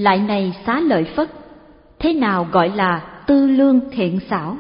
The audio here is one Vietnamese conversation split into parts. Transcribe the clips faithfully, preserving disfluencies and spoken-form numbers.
Lại này Xá Lợi Phất, thế nào gọi là tư lương thiện xảo?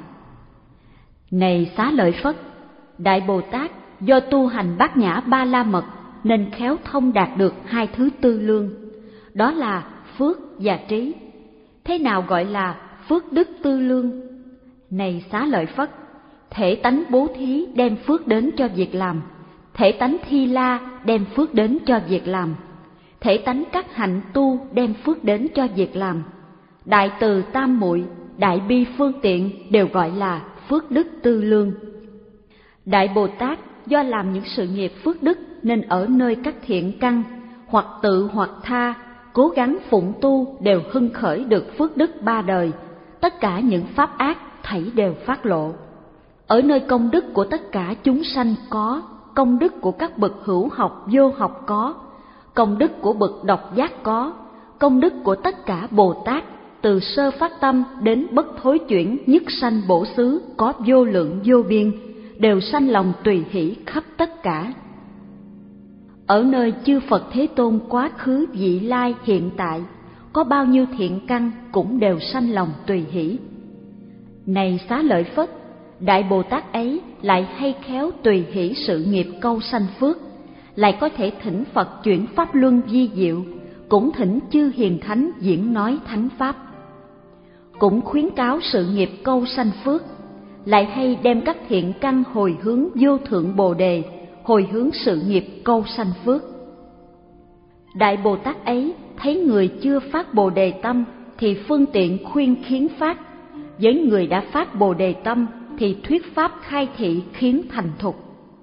Này Xá Lợi Phất, Đại Bồ Tát do tu hành bát nhã ba la mật nên khéo thông đạt được hai thứ tư lương, đó là phước và trí. Thế nào gọi là phước đức tư lương? Này Xá Lợi Phất, thể tánh bố thí đem phước đến cho việc làm, thể tánh thi la đem phước đến cho việc làm, thể tánh các hạnh tu đem phước đến cho việc làm. Đại từ tam muội, đại bi phương tiện đều gọi là phước đức tư lương. Đại Bồ Tát do làm những sự nghiệp phước đức nên ở nơi các thiện căn, hoặc tự hoặc tha, cố gắng phụng tu đều hưng khởi được phước đức ba đời, tất cả những pháp ác thảy đều phát lộ. Ở nơi công đức của tất cả chúng sanh có, công đức của các bậc hữu học vô học có, công đức của bậc độc giác có, công đức của tất cả Bồ Tát từ sơ phát tâm đến bất thối chuyển nhất sanh bổ xứ có vô lượng vô biên, đều sanh lòng tùy hỷ khắp tất cả. Ở nơi chư Phật Thế Tôn quá khứ vị lai hiện tại, có bao nhiêu thiện căn cũng đều sanh lòng tùy hỷ. Này Xá Lợi Phất, Đại Bồ Tát ấy lại hay khéo tùy hỷ sự nghiệp câu sanh phước, lại có thể thỉnh Phật chuyển pháp luân vi diệu, cũng thỉnh chư hiền thánh diễn nói thánh pháp, cũng khuyến cáo sự nghiệp câu sanh phước, lại hay đem các thiện căn hồi hướng vô thượng Bồ Đề, hồi hướng sự nghiệp câu sanh phước. Đại Bồ Tát ấy thấy người chưa phát Bồ Đề tâm thì phương tiện khuyên khiến phát, với người đã phát Bồ Đề tâm thì thuyết pháp khai thị khiến thành thục.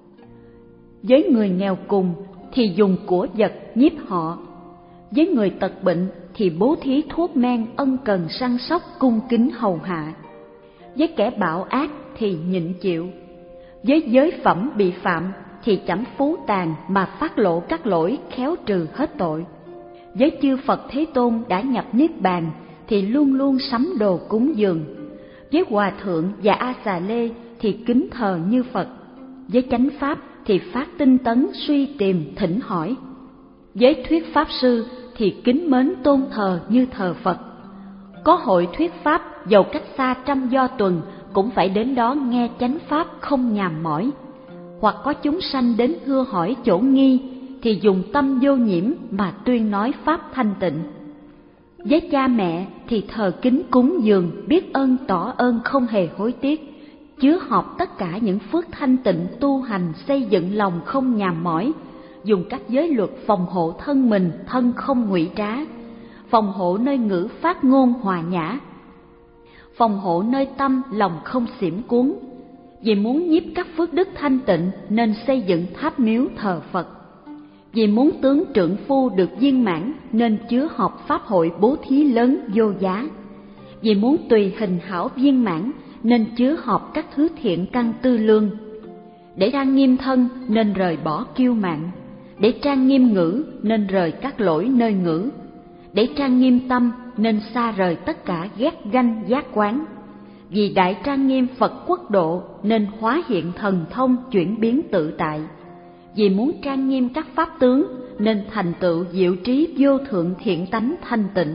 Với người nghèo cùng thì dùng của vật nhiếp họ, với người tật bệnh thì bố thí thuốc men ân cần săn sóc cung kính hầu hạ, với kẻ bạo ác thì nhịn chịu, với giới phẩm bị phạm thì chẳng phú tàn mà phát lộ các lỗi khéo trừ hết tội, với chư Phật Thế Tôn đã nhập niết bàn thì luôn luôn sắm đồ cúng dường, với hòa thượng và A Xà Lê thì kính thờ như Phật, với chánh pháp thì phát tinh tấn suy tìm thỉnh hỏi, với thuyết pháp sư thì kính mến tôn thờ như thờ Phật. Có hội thuyết pháp dầu cách xa trăm do tuần cũng phải đến đó nghe chánh pháp không nhàm mỏi. Hoặc có chúng sanh đến thưa hỏi chỗ nghi thì dùng tâm vô nhiễm mà tuyên nói pháp thanh tịnh. Với cha mẹ thì thờ kính cúng dường, biết ơn tỏ ơn không hề hối tiếc, chứa họp tất cả những phước thanh tịnh tu hành xây dựng lòng không nhàm mỏi, dùng các giới luật phòng hộ thân mình thân không ngụy trá, phòng hộ nơi ngữ phát ngôn hòa nhã, phòng hộ nơi tâm lòng không xiểm cuốn. Vì muốn nhiếp các phước đức thanh tịnh nên xây dựng tháp miếu thờ Phật. Vì muốn tướng trượng phu được viên mãn nên chứa họp pháp hội bố thí lớn vô giá. Vì muốn tùy hình hảo viên mãn nên chứa họp các thứ thiện căn tư lương. Để trang nghiêm thân nên rời bỏ kiêu mạn, để trang nghiêm ngữ nên rời các lỗi nơi ngữ, để trang nghiêm tâm nên xa rời tất cả ghét ganh giác quán. Vì đại trang nghiêm Phật quốc độ nên hóa hiện thần thông chuyển biến tự tại. Vì muốn trang nghiêm các pháp tướng nên thành tựu diệu trí vô thượng thiện tánh thanh tịnh.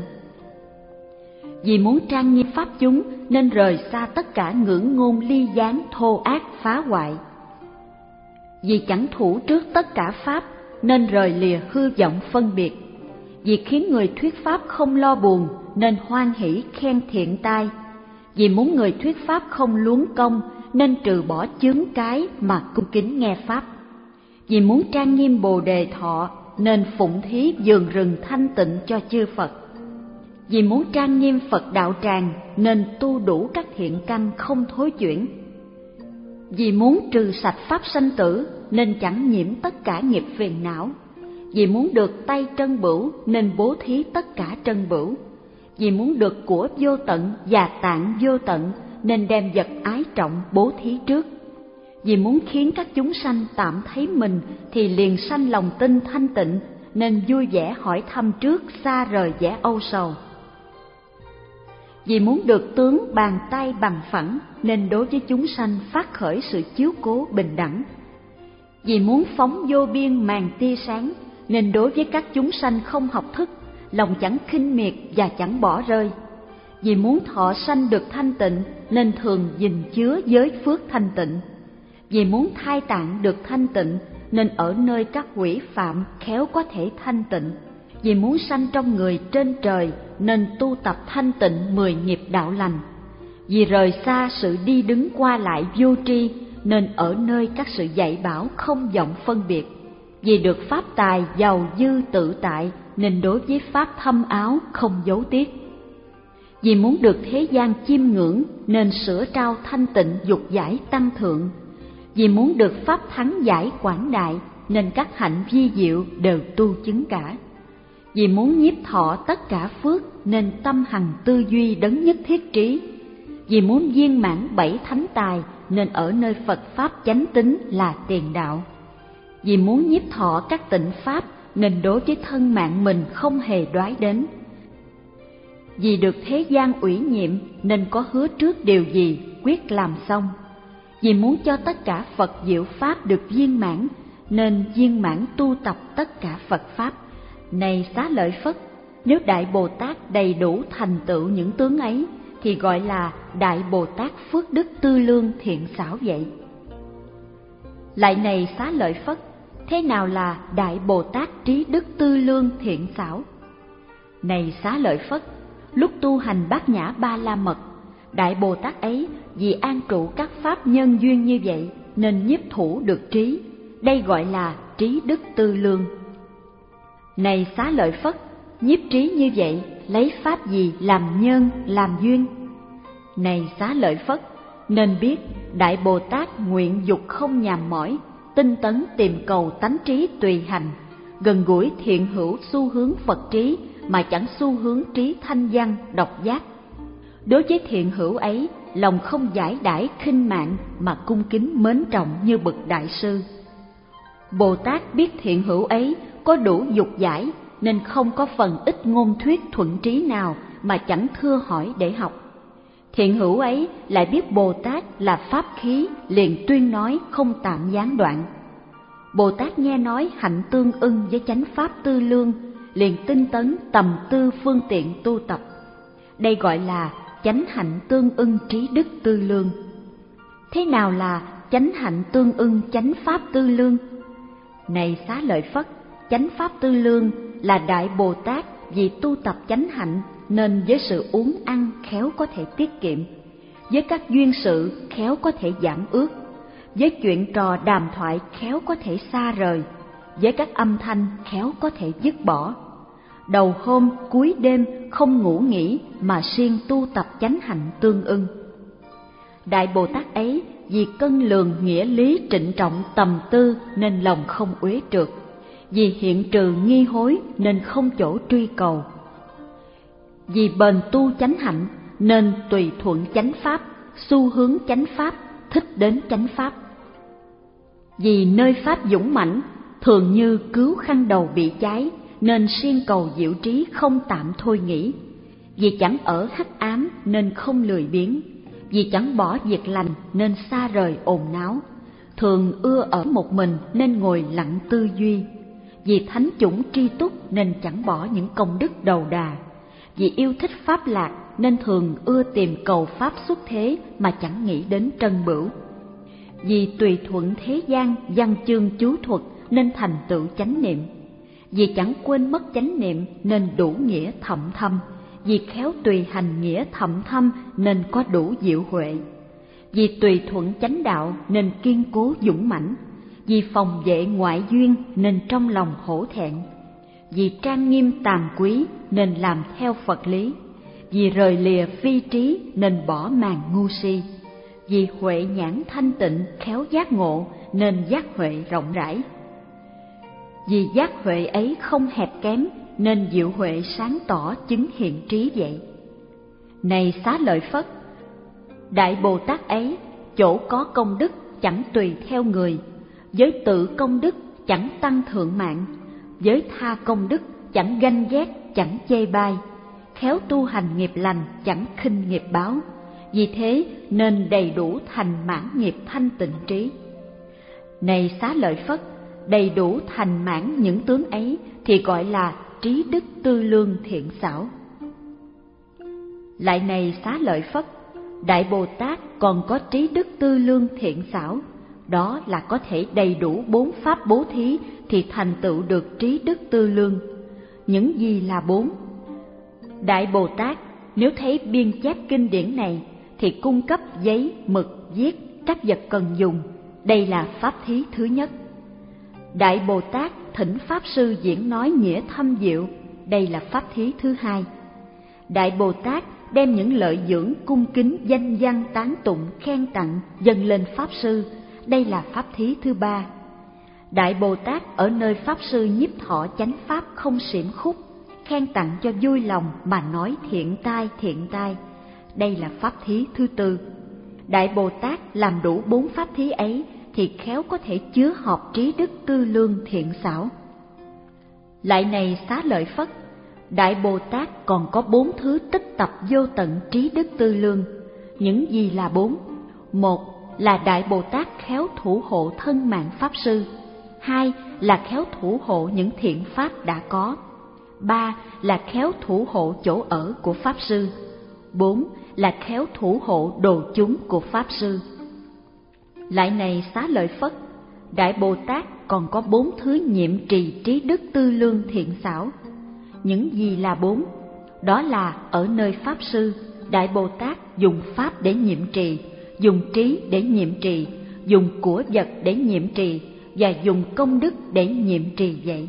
Vì muốn trang nghiêm pháp chúng nên rời xa tất cả ngữ ngôn ly gián thô ác phá hoại. Vì chẳng thủ trước tất cả pháp nên rời lìa hư vọng phân biệt. Vì khiến người thuyết pháp không lo buồn nên hoan hỷ khen thiện tai. Vì muốn người thuyết pháp không luống công nên trừ bỏ chướng cái mà cung kính nghe pháp. Vì muốn trang nghiêm Bồ Đề thọ nên phụng thí vườn rừng thanh tịnh cho chư Phật. Vì muốn trang nghiêm Phật đạo tràng nên tu đủ các thiện căn không thối chuyển. Vì muốn trừ sạch pháp sanh tử nên chẳng nhiễm tất cả nghiệp phiền não. Vì muốn được tay trân bửu nên bố thí tất cả trân bửu. Vì muốn được của vô tận và tạng vô tận nên đem vật ái trọng bố thí trước. Vì muốn khiến các chúng sanh tạm thấy mình thì liền sanh lòng tin thanh tịnh nên vui vẻ hỏi thăm trước, xa rời vẻ âu sầu. Vì muốn được tướng bàn tay bằng phẳng nên đối với chúng sanh phát khởi sự chiếu cố bình đẳng. Vì muốn phóng vô biên màn tia sáng nên đối với các chúng sanh không học thức lòng chẳng khinh miệt và chẳng bỏ rơi. Vì muốn thọ sanh được thanh tịnh nên thường gìn chứa giới phước thanh tịnh. Vì muốn thai tạng được thanh tịnh nên ở nơi các quỷ phạm khéo có thể thanh tịnh. Vì muốn sanh trong người trên trời nên tu tập thanh tịnh mười nghiệp đạo lành. Vì rời xa sự đi đứng qua lại vô tri nên ở nơi các sự dạy bảo không vọng phân biệt. Vì được pháp tài giàu dư tự tại nên đối với pháp thâm áo không giấu tiếc. Vì muốn được thế gian chiêm ngưỡng nên sửa trao thanh tịnh dục giải tăng thượng. Vì muốn được pháp thắng giải quảng đại nên các hạnh vi diệu đều tu chứng cả. Vì muốn nhiếp thọ tất cả phước nên tâm hằng tư duy đấng nhất thiết trí. Vì muốn viên mãn bảy thánh tài nên ở nơi Phật pháp chánh tín là tiền đạo. Vì muốn nhiếp thọ các tịnh pháp nên đối với thân mạng mình không hề đoái đến. Vì được thế gian ủy nhiệm nên có hứa trước điều gì quyết làm xong. Vì muốn cho tất cả Phật diệu pháp được viên mãn nên viên mãn tu tập tất cả Phật pháp. Này Xá Lợi Phất, nếu Đại Bồ Tát đầy đủ thành tựu những tướng ấy thì gọi là Đại Bồ Tát phước đức tư lương thiện xảo vậy. Lại này Xá Lợi Phất, thế nào là Đại Bồ Tát trí đức tư lương thiện xảo? Này Xá Lợi Phất, lúc tu hành Bát Nhã Ba La Mật, Đại Bồ Tát ấy vì an trụ các pháp nhân duyên như vậy nên nhiếp thủ được trí, đây gọi là trí đức tư lương. Này Xá Lợi Phất, nhiếp trí như vậy lấy pháp gì làm nhân làm duyên? Này Xá Lợi Phất, nên biết Đại Bồ Tát nguyện dục không nhàm mỏi, tinh tấn tìm cầu tánh trí tùy hành, gần gũi thiện hữu xu hướng Phật trí mà chẳng xu hướng trí thanh văn độc giác. Đối với thiện hữu ấy, lòng không giải đãi khinh mạn mà cung kính mến trọng như bậc đại sư. Bồ Tát biết thiện hữu ấy có đủ dục giải nên không có phần ít ngôn thuyết thuận trí nào mà chẳng thưa hỏi để học. Thiện hữu ấy lại biết Bồ Tát là pháp khí, liền tuyên nói không tạm gián đoạn. Bồ Tát nghe nói hạnh tương ưng với chánh pháp tư lương, liền tinh tấn tầm tư phương tiện tu tập. Đây gọi là chánh hạnh tương ưng trí đức tư lương. Thế nào là chánh hạnh tương ưng chánh pháp tư lương? Này Xá Lợi Phất, chánh pháp tư lương là Đại Bồ Tát vì tu tập chánh hạnh nên với sự uống ăn khéo có thể tiết kiệm, với các duyên sự khéo có thể giảm ước, với chuyện trò đàm thoại khéo có thể xa rời, với các âm thanh khéo có thể dứt bỏ. Đầu hôm cuối đêm không ngủ nghỉ mà siêng tu tập chánh hạnh tương ưng. Đại Bồ Tát ấy vì cân lường nghĩa lý trịnh trọng tầm tư nên lòng không uế trượt, vì hiện trừ nghi hối nên không chỗ truy cầu, vì bền tu chánh hạnh nên tùy thuận chánh pháp, xu hướng chánh pháp, thích đến chánh pháp. Vì nơi pháp dũng mãnh, thường như cứu khăn đầu bị cháy nên siêng cầu diệu trí không tạm thôi nghỉ. Vì chẳng ở hắc ám nên không lười biếng, vì chẳng bỏ việc lành nên xa rời ồn náo, thường ưa ở một mình nên ngồi lặng tư duy. Vì thánh chủng tri túc nên chẳng bỏ những công đức đầu đà, vì yêu thích pháp lạc nên thường ưa tìm cầu pháp xuất thế mà chẳng nghĩ đến trân bửu. Vì tùy thuận thế gian văn chương chú thuật nên thành tựu chánh niệm, vì chẳng quên mất chánh niệm nên đủ nghĩa thậm thâm, vì khéo tùy hành nghĩa thậm thâm nên có đủ diệu huệ, vì tùy thuận chánh đạo nên kiên cố dũng mãnh, vì phòng vệ ngoại duyên nên trong lòng hổ thẹn, vì trang nghiêm tàm quý nên làm theo Phật lý, vì rời lìa phi trí nên bỏ màn ngu si, vì huệ nhãn thanh tịnh khéo giác ngộ nên giác huệ rộng rãi, vì giác huệ ấy không hẹp kém nên diệu huệ sáng tỏ chứng hiện trí vậy. Này Xá Lợi Phất, Đại Bồ Tát ấy chỗ có công đức chẳng tùy theo người, với tự công đức chẳng tăng thượng mạng, với tha công đức chẳng ganh ghét chẳng chê bai, khéo tu hành nghiệp lành chẳng khinh nghiệp báo, vì thế nên đầy đủ thành mãn nghiệp thanh tịnh trí. Này Xá Lợi Phất, đầy đủ thành mãn những tướng ấy thì gọi là trí đức tư lương thiện xảo. Lại này Xá Lợi Phất, Đại Bồ Tát còn có trí đức tư lương thiện xảo, đó là có thể đầy đủ bốn pháp bố thí thì thành tựu được trí đức tư lương. Những gì là bốn? Đại Bồ Tát nếu thấy biên chép kinh điển này thì cung cấp giấy, mực, viết các vật cần dùng, đây là pháp thí thứ nhất. Đại Bồ Tát thỉnh Pháp Sư diễn nói nghĩa thâm diệu, đây là pháp thí thứ hai. Đại Bồ Tát đem những lợi dưỡng cung kính danh văn tán tụng khen tặng dâng lên Pháp Sư, đây là pháp thí thứ ba. Đại Bồ Tát ở nơi Pháp Sư nhiếp thọ chánh pháp không xiểm khúc, khen tặng cho vui lòng mà nói thiện tai thiện tai, đây là pháp thí thứ tư. Đại Bồ Tát làm đủ bốn pháp thí ấy thì khéo có thể chứa hợp trí đức tư lương thiện xảo. Lại này Xá Lợi Phất, Đại Bồ Tát còn có bốn thứ tích tập vô tận trí đức tư lương. Những gì là bốn? Một là Đại Bồ Tát khéo thủ hộ thân mạng Pháp Sư. Hai là khéo thủ hộ những thiện pháp đã có. Ba là khéo thủ hộ chỗ ở của Pháp Sư. Bốn là khéo thủ hộ đồ chúng của Pháp Sư. Lại này Xá Lợi Phất, Đại Bồ Tát còn có bốn thứ nhiệm trì trí đức tư lương thiện xảo. Những gì là bốn? Đó là ở nơi Pháp Sư, Đại Bồ Tát dùng pháp để nhiệm trì, dùng trí để nhiệm trì, dùng của vật để nhiệm trì và dùng công đức để nhiệm trì vậy.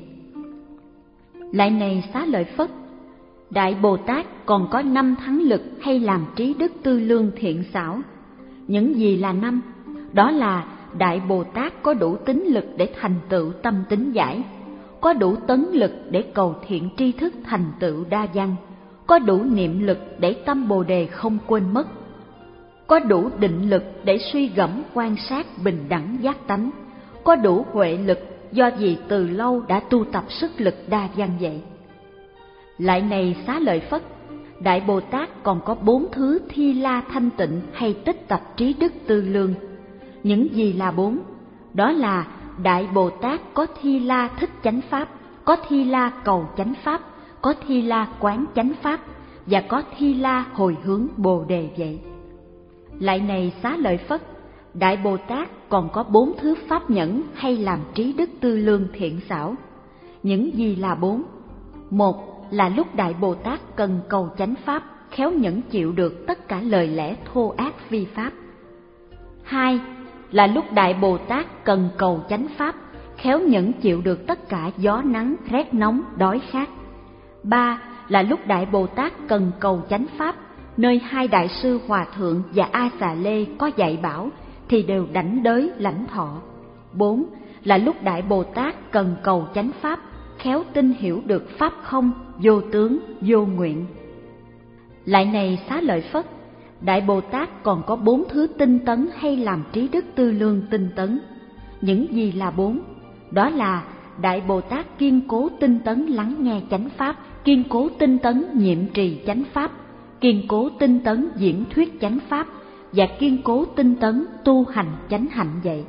Lại này Xá Lợi Phất, Đại Bồ Tát còn có năm thắng lực hay làm trí đức tư lương thiện xảo. Những gì là năm? Đó là Đại Bồ Tát có đủ tín lực để thành tựu tâm tín giải, có đủ tấn lực để cầu thiện tri thức thành tựu đa văn, có đủ niệm lực để tâm Bồ Đề không quên mất, có đủ định lực để suy gẫm quan sát bình đẳng giác tánh, có đủ huệ lực do vì từ lâu đã tu tập sức lực đa văn vậy. Lại này Xá Lợi Phất, Đại Bồ Tát còn có bốn thứ thi la thanh tịnh hay tích tập trí đức tư lương. Những gì là bốn? Đó là Đại Bồ Tát có thi la thích chánh pháp, có thi la cầu chánh pháp, có thi la quán chánh pháp và có thi la hồi hướng Bồ Đề vậy. Lại này Xá Lợi Phất, Đại Bồ Tát còn có bốn thứ pháp nhẫn hay làm trí đức tư lương thiện xảo. Những gì là bốn? Một là lúc Đại Bồ Tát cần cầu chánh pháp, khéo nhẫn chịu được tất cả lời lẽ thô ác vi pháp. Hai là lúc Đại Bồ Tát cần cầu chánh pháp, khéo nhẫn chịu được tất cả gió nắng, rét nóng, đói khát. Ba là lúc Đại Bồ Tát cần cầu chánh pháp, nơi hai đại sư Hòa Thượng và A Xà Lê có dạy bảo thì đều đảnh đới lãnh thọ. Bốn là lúc Đại Bồ Tát cần cầu chánh pháp, khéo tin hiểu được pháp không, vô tướng, vô nguyện. Lại này Xá Lợi Phất, Đại Bồ Tát còn có bốn thứ tinh tấn hay làm trí đức tư lương tinh tấn. Những gì là bốn? Đó là Đại Bồ Tát kiên cố tinh tấn lắng nghe chánh pháp, kiên cố tinh tấn nhiệm trì chánh pháp, kiên cố tinh tấn diễn thuyết chánh pháp và kiên cố tinh tấn tu hành chánh hạnh vậy.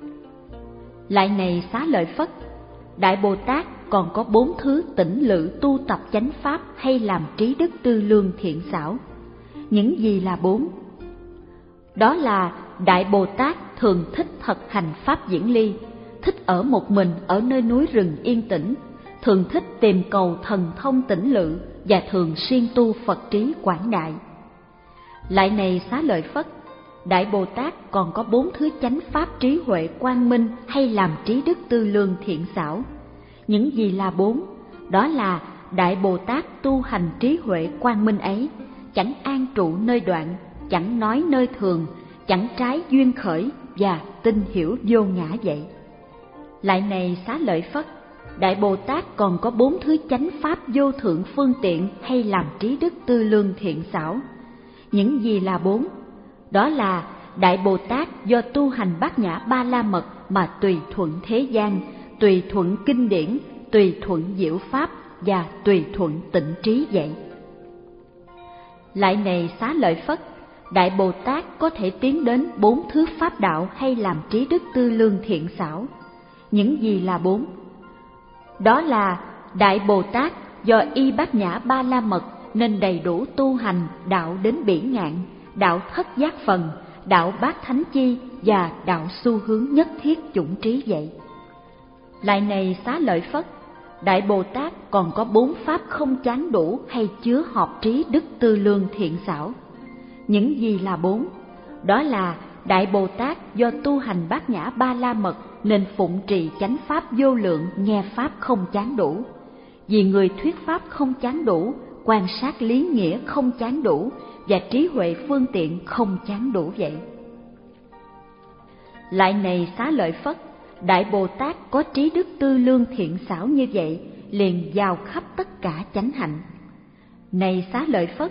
Lại này Xá Lợi Phất, Đại Bồ Tát còn có bốn thứ tỉnh lự tu tập chánh pháp hay làm trí đức tư lương thiện xảo. Những gì là bốn? Đó là Đại Bồ Tát thường thích thực hành pháp diễn ly, thích ở một mình ở nơi núi rừng yên tĩnh, thường thích tìm cầu thần thông tỉnh lự và thường siêng tu Phật trí quảng đại. Lại này Xá Lợi Phất, Đại Bồ Tát còn có bốn thứ chánh pháp trí huệ quang minh hay làm trí đức tư lương thiện xảo. Những gì là bốn? Đó là Đại Bồ Tát tu hành trí huệ quang minh ấy, chẳng an trụ nơi đoạn, chẳng nói nơi thường, chẳng trái duyên khởi và tin hiểu vô ngã vậy. Lại này Xá Lợi Phất, Đại Bồ Tát còn có bốn thứ chánh pháp vô thượng phương tiện hay làm trí đức tư lương thiện xảo. Những gì là bốn? Đó là Đại Bồ Tát do tu hành bát nhã ba la mật mà tùy thuận thế gian, tùy thuận kinh điển, tùy thuận diệu pháp và tùy thuận tịnh trí vậy. Lại này Xá Lợi Phất, Đại Bồ Tát có thể tiến đến bốn thứ pháp đạo hay làm trí đức tư lương thiện xảo. Những gì là bốn? Đó là Đại Bồ Tát do y bát nhã ba la mật nên đầy đủ tu hành đạo đến bỉ ngạn, đạo thất giác phần, đạo bát thánh chi và đạo xu hướng nhất thiết chủng trí vậy. Lại này Xá Lợi Phất, Đại Bồ Tát còn có bốn pháp không chán đủ hay chứa hợp trí đức tư lương thiện xảo. Những gì là bốn? Đó là Đại Bồ Tát do tu hành bát nhã ba la mật nên phụng trì chánh pháp vô lượng, nghe pháp không chán đủ. Vì người thuyết pháp không chán đủ, quan sát lý nghĩa không chán đủ và trí huệ phương tiện không chán đủ vậy. Lại này Xá Lợi Phất, Đại Bồ Tát có trí đức tư lương thiện xảo như vậy, liền vào khắp tất cả chánh hạnh. Này Xá Lợi Phất,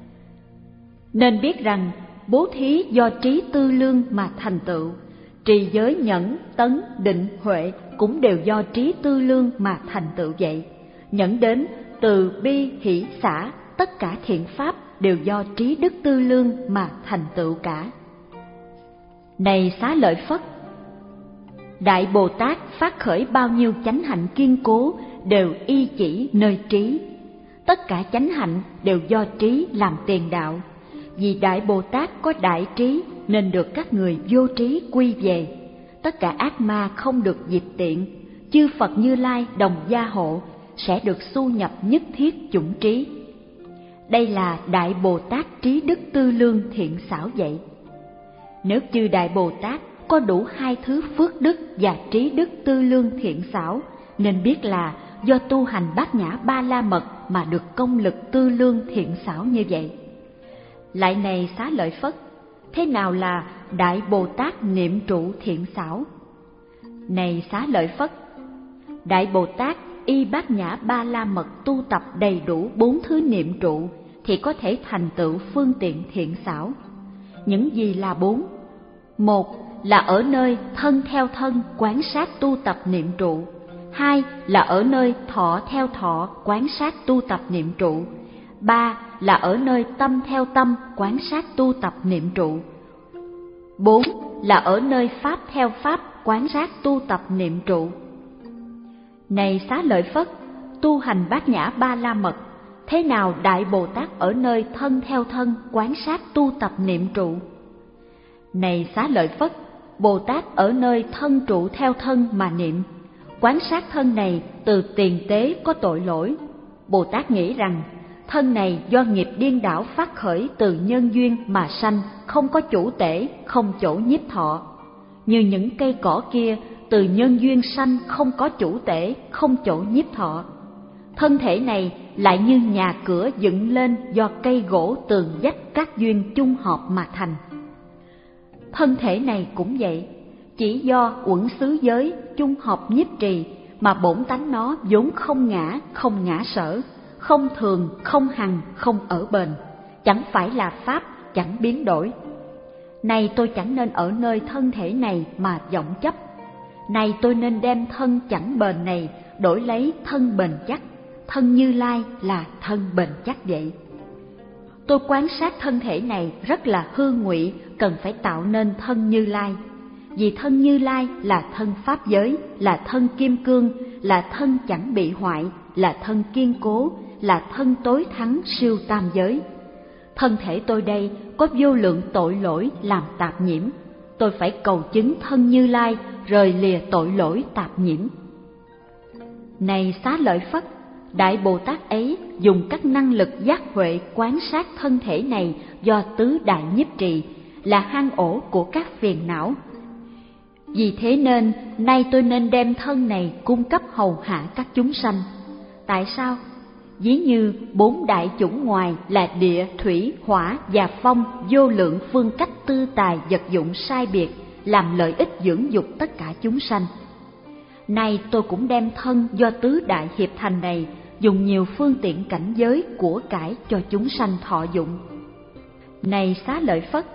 nên biết rằng bố thí do trí tư lương mà thành tựu, trì giới nhẫn, tấn, định, huệ cũng đều do trí tư lương mà thành tựu vậy. Nhẫn đến từ bi, hỷ, xả, tất cả thiện pháp đều do trí đức tư lương mà thành tựu cả. Này Xá Lợi Phất, Đại Bồ Tát phát khởi bao nhiêu chánh hạnh kiên cố đều y chỉ nơi trí. Tất cả chánh hạnh đều do trí làm tiền đạo. Vì Đại Bồ Tát có đại trí nên được các người vô trí quy về. Tất cả ác ma không được diệt tiện, chư Phật Như Lai đồng gia hộ, sẽ được xu nhập nhất thiết chủng trí. Đây là Đại Bồ Tát trí đức tư lương thiện xảo vậy. Nếu chư Đại Bồ Tát có đủ hai thứ phước đức và trí đức tư lương thiện xảo, nên biết là do tu hành bát nhã ba la mật mà được công lực tư lương thiện xảo như vậy. Lại này Xá Lợi Phất, thế nào là Đại Bồ Tát niệm trụ thiện xảo? Này Xá Lợi Phất, Đại Bồ Tát y bát nhã ba la mật tu tập đầy đủ bốn thứ niệm trụ thì có thể thành tựu phương tiện thiện xảo. Những gì là bốn? Một là ở nơi thân theo thân quán sát tu tập niệm trụ. Hai là ở nơi thọ theo thọ quán sát tu tập niệm trụ. Ba là ở nơi tâm theo tâm quán sát tu tập niệm trụ. Bốn là ở nơi pháp theo pháp quán sát tu tập niệm trụ. Này Xá Lợi Phất, tu hành bát nhã ba la mật, thế nào Đại Bồ Tát ở nơi thân theo thân quán sát tu tập niệm trụ? Này Xá Lợi Phất, Bồ Tát ở nơi thân trụ theo thân mà niệm, quán sát thân này từ tiền tế có tội lỗi. Bồ Tát nghĩ rằng thân này do nghiệp điên đảo phát khởi từ nhân duyên mà sanh, không có chủ tể, không chỗ nhiếp thọ. Như những cây cỏ kia từ nhân duyên sanh không có chủ tể, không chỗ nhiếp thọ. Thân thể này lại như nhà cửa dựng lên do cây gỗ tường vách các duyên chung hợp mà thành. Thân thể này cũng vậy, chỉ do uẩn xứ giới chung hợp nhiếp trì mà bổn tánh nó vốn không ngã, không ngã sở, không thường, không hằng, không ở bền, chẳng phải là pháp, chẳng biến đổi. Này tôi chẳng nên ở nơi thân thể này mà vọng chấp. Này tôi nên đem thân chẳng bền này đổi lấy thân bền chắc. Thân Như Lai là thân bền chắc vậy. Tôi quan sát thân thể này rất là hư ngụy, cần phải tạo nên thân Như Lai. Vì thân Như Lai là thân pháp giới, là thân kim cương, là thân chẳng bị hoại, là thân kiên cố, là thân tối thắng siêu tam giới. Thân thể tôi đây có vô lượng tội lỗi làm tạp nhiễm, tôi phải cầu chứng thân Như Lai rời lìa tội lỗi tạp nhiễm. Này Xá Lợi Phất, Đại Bồ Tát ấy dùng các năng lực giác huệ quán sát thân thể này do tứ đại nhiếp trì, là hang ổ của các phiền não. Vì thế nên nay tôi nên đem thân này cung cấp hầu hạ các chúng sanh. Tại sao? Ví như bốn đại chủng ngoài là địa, thủy, hỏa và phong vô lượng phương cách tư tài vật dụng sai biệt, làm lợi ích dưỡng dục tất cả chúng sanh. Nay tôi cũng đem thân do tứ đại hiệp thành này dùng nhiều phương tiện cảnh giới của cải cho chúng sanh thọ dụng. Này Xá Lợi Phất,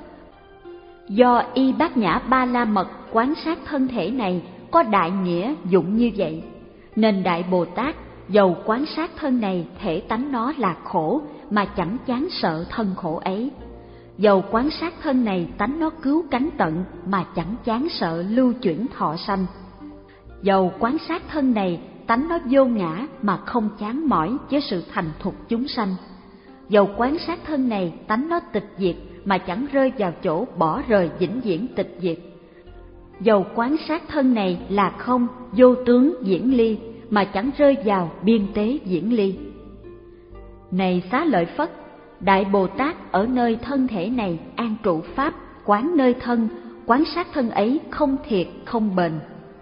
do y bát nhã ba la mật quán sát thân thể này có đại nghĩa dụng như vậy, nên Đại Bồ Tát dầu quán sát thân này thể tánh nó là khổ mà chẳng chán sợ thân khổ ấy, dầu quán sát thân này tánh nó cứu cánh tận mà chẳng chán sợ lưu chuyển thọ sanh, dầu quán sát thân này tánh nó vô ngã mà không chán mỏi với sự thành thục chúng sanh. Dầu quán sát thân này tánh nó tịch diệt mà chẳng rơi vào chỗ bỏ rời vĩnh viễn tịch diệt. Dầu quán sát thân này là không, vô tướng diễn ly mà chẳng rơi vào biên tế diễn ly. Này Xá Lợi Phất, Đại Bồ Tát ở nơi thân thể này an trụ pháp, quán nơi thân, quán sát thân ấy không thiệt không bền.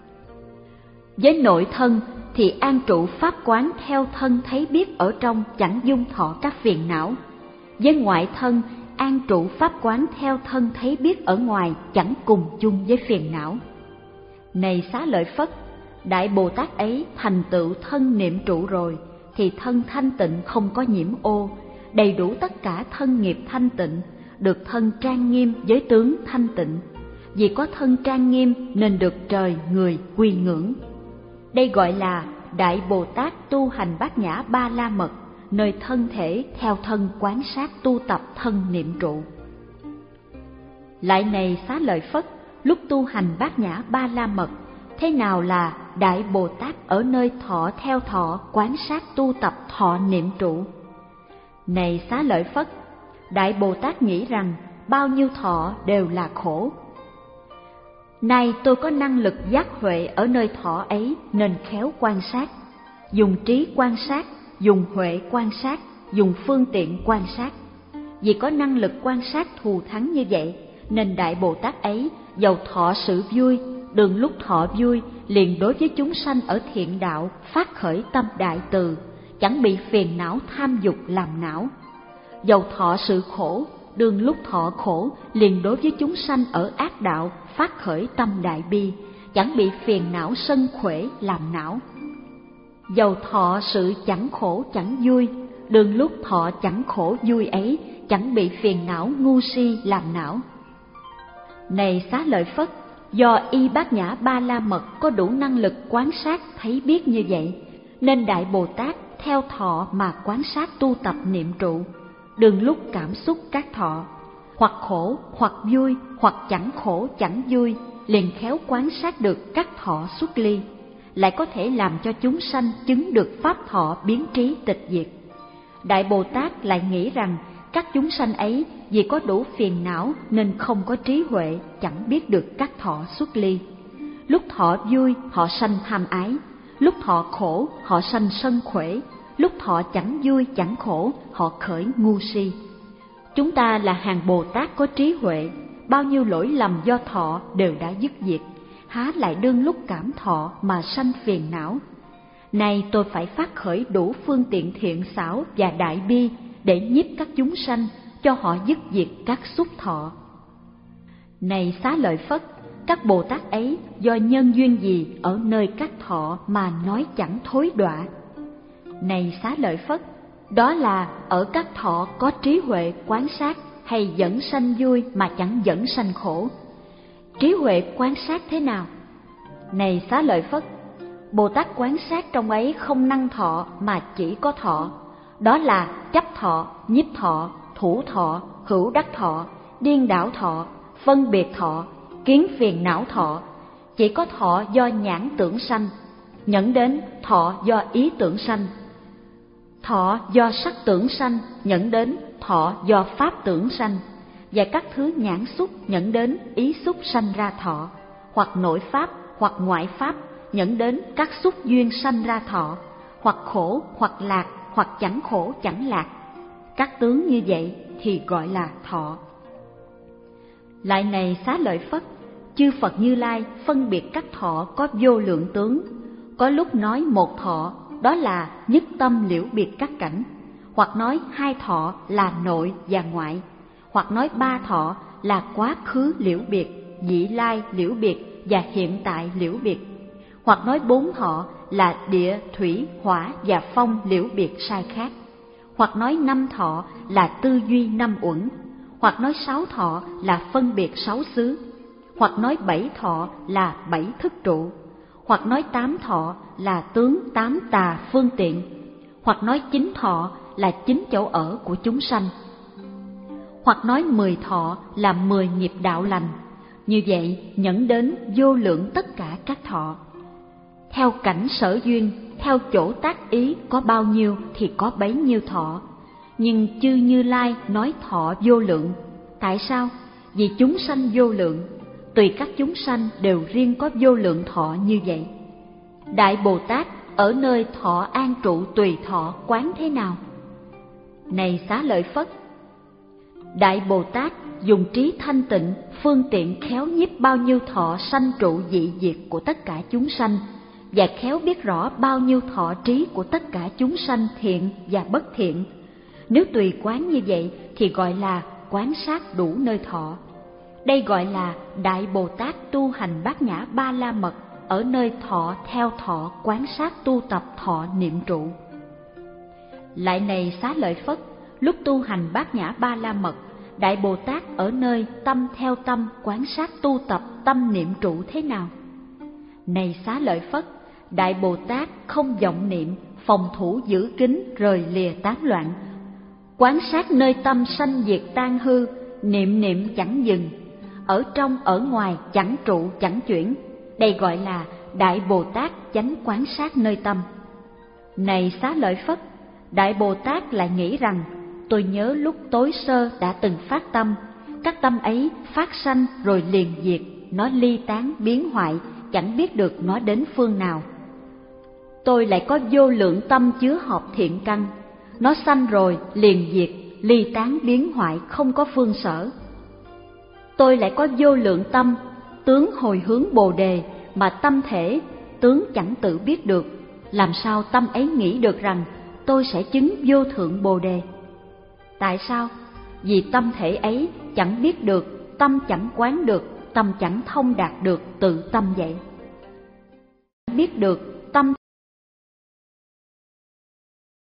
Với nội thân thì an trụ pháp quán theo thân thấy biết ở trong chẳng dung thọ các phiền não. Với ngoại thân an trụ pháp quán theo thân thấy biết ở ngoài chẳng cùng chung với phiền não. Này Xá Lợi Phất, Đại Bồ Tát ấy thành tựu thân niệm trụ rồi thì thân thanh tịnh không có nhiễm ô, đầy đủ tất cả thân nghiệp thanh tịnh, được thân trang nghiêm với tướng thanh tịnh. Vì có thân trang nghiêm nên được trời người quy ngưỡng. Đây gọi là Đại Bồ Tát tu hành bát nhã ba la mật, nơi thân thể theo thân quán sát tu tập thân niệm trụ. Lại này Xá Lợi Phất, lúc tu hành bát nhã ba la mật, thế nào là Đại Bồ Tát ở nơi thọ theo thọ quán sát tu tập thọ niệm trụ? Này Xá Lợi Phất, Đại Bồ Tát nghĩ rằng bao nhiêu thọ đều là khổ. Nay tôi có năng lực giác huệ ở nơi thọ ấy nên khéo quan sát, dùng trí quan sát, dùng huệ quan sát, dùng phương tiện quan sát. Vì có năng lực quan sát thù thắng như vậy nên Đại Bồ Tát ấy dầu thọ sự vui, đường lúc thọ vui liền đối với chúng sanh ở thiện đạo phát khởi tâm đại từ, chẳng bị phiền não tham dục làm não. Dầu thọ sự khổ, đường lúc thọ khổ liền đối với chúng sanh ở ác đạo phát khởi tâm đại bi, chẳng bị phiền não sân khuể làm não. Dầu thọ sự chẳng khổ chẳng vui, đường lúc thọ chẳng khổ vui ấy chẳng bị phiền não ngu si làm não. Này Xá Lợi Phất, do y bát nhã ba la mật có đủ năng lực quán sát thấy biết như vậy, nên Đại Bồ Tát theo thọ mà quán sát tu tập niệm trụ, đừng lúc cảm xúc các thọ, hoặc khổ hoặc vui hoặc chẳng khổ chẳng vui, liền khéo quán sát được các thọ xuất ly, lại có thể làm cho chúng sanh chứng được pháp thọ biến trí tịch diệt. Đại Bồ Tát lại nghĩ rằng các chúng sanh ấy vì có đủ phiền não nên không có trí huệ, chẳng biết được các thọ xuất ly. Lúc thọ vui họ sanh tham ái, lúc thọ khổ họ sanh sân khuể, lúc thọ chẳng vui chẳng khổ họ khởi ngu si. Chúng ta là hàng Bồ Tát có trí huệ, bao nhiêu lỗi lầm do thọ đều đã dứt diệt, há lại đương lúc cảm thọ mà sanh phiền não. Nay tôi phải phát khởi đủ phương tiện thiện xảo và đại bi để nhiếp các chúng sanh, cho họ dứt diệt các xúc thọ. Này Xá Lợi Phất, các Bồ Tát ấy do nhân duyên gì ở nơi các thọ mà nói chẳng thối đọa? Này Xá Lợi Phất, đó là ở các thọ có trí huệ quán sát hay dẫn sanh vui mà chẳng dẫn sanh khổ. Trí huệ quán sát thế nào? Này Xá Lợi Phất, Bồ Tát quán sát trong ấy không năng thọ mà chỉ có thọ, đó là chấp thọ, nhiếp thọ, thủ thọ, hữu đắc thọ, điên đảo thọ, phân biệt thọ, kiến phiền não thọ. Chỉ có thọ do nhãn tưởng sanh, nhẫn đến thọ do ý tưởng sanh, thọ do sắc tưởng sanh, nhẫn đến thọ do pháp tưởng sanh, và các thứ nhãn xúc nhẫn đến ý xúc sanh ra thọ, hoặc nội pháp hoặc ngoại pháp nhẫn đến các xúc duyên sanh ra thọ, hoặc khổ hoặc lạc hoặc chẳng khổ chẳng lạc. Các tướng như vậy thì gọi là thọ. Lại này Xá Lợi Phất, chư Phật Như Lai phân biệt các thọ có vô lượng tướng. Có lúc nói một thọ, đó là nhất tâm liễu biệt các cảnh, hoặc nói hai thọ là nội và ngoại, hoặc nói ba thọ là quá khứ liễu biệt, vị lai liễu biệt và hiện tại liễu biệt, hoặc nói bốn thọ là địa, thủy, hỏa và phong liễu biệt sai khác, hoặc nói năm thọ là tư duy năm uẩn, hoặc nói sáu thọ là phân biệt sáu xứ, hoặc nói bảy thọ là bảy thức trụ, hoặc nói tám thọ là tướng tám tà phương tiện, hoặc nói chín thọ là chín chỗ ở của chúng sanh, hoặc nói mười thọ là mười nghiệp đạo lành. Như vậy nhẫn đến vô lượng tất cả các thọ. Theo cảnh sở duyên theo chỗ tác ý có bao nhiêu thì có bấy nhiêu thọ. Nhưng chư Như Lai nói thọ vô lượng. Tại sao? Vì chúng sanh vô lượng, tùy các chúng sanh đều riêng có vô lượng thọ như vậy. Đại Bồ Tát ở nơi thọ an trụ tùy thọ quán thế nào? Này Xá Lợi Phất, Đại Bồ Tát dùng trí thanh tịnh phương tiện khéo nhiếp bao nhiêu thọ sanh trụ dị diệt của tất cả chúng sanh, và khéo biết rõ bao nhiêu thọ trí của tất cả chúng sanh thiện và bất thiện. Nếu tùy quán như vậy thì gọi là quán sát đủ nơi thọ. Đây gọi là Đại Bồ Tát tu hành Bát Nhã Ba La Mật ở nơi thọ theo thọ quán sát tu tập thọ niệm trụ. Lại này Xá Lợi Phất, lúc tu hành Bát Nhã Ba La Mật, Đại Bồ Tát ở nơi tâm theo tâm quán sát tu tập tâm niệm trụ thế nào? Này Xá Lợi Phất, Đại Bồ Tát không vọng niệm, phòng thủ giữ kín, rời lìa tán loạn, quán sát nơi tâm sanh diệt tan hư, niệm niệm chẳng dừng, ở trong ở ngoài chẳng trụ chẳng chuyển. Đây gọi là Đại Bồ Tát chánh quán sát nơi tâm. Này Xá Lợi Phất, Đại Bồ Tát lại nghĩ rằng, tôi nhớ lúc tối sơ đã từng phát tâm, các tâm ấy phát sanh rồi liền diệt, nó ly tán biến hoại, chẳng biết được nó đến phương nào. Tôi lại có vô lượng tâm chứa hợp thiện căn, nó sanh rồi liền diệt, ly tán biến hoại, không có phương sở. Tôi lại có vô lượng tâm tướng hồi hướng Bồ Đề, mà tâm thể tướng chẳng tự biết được, làm sao tâm ấy nghĩ được rằng tôi sẽ chứng vô thượng Bồ Đề? Tại sao? Vì tâm thể ấy chẳng biết được, tâm chẳng quán được, tâm chẳng thông đạt được tự tâm vậy. Biết được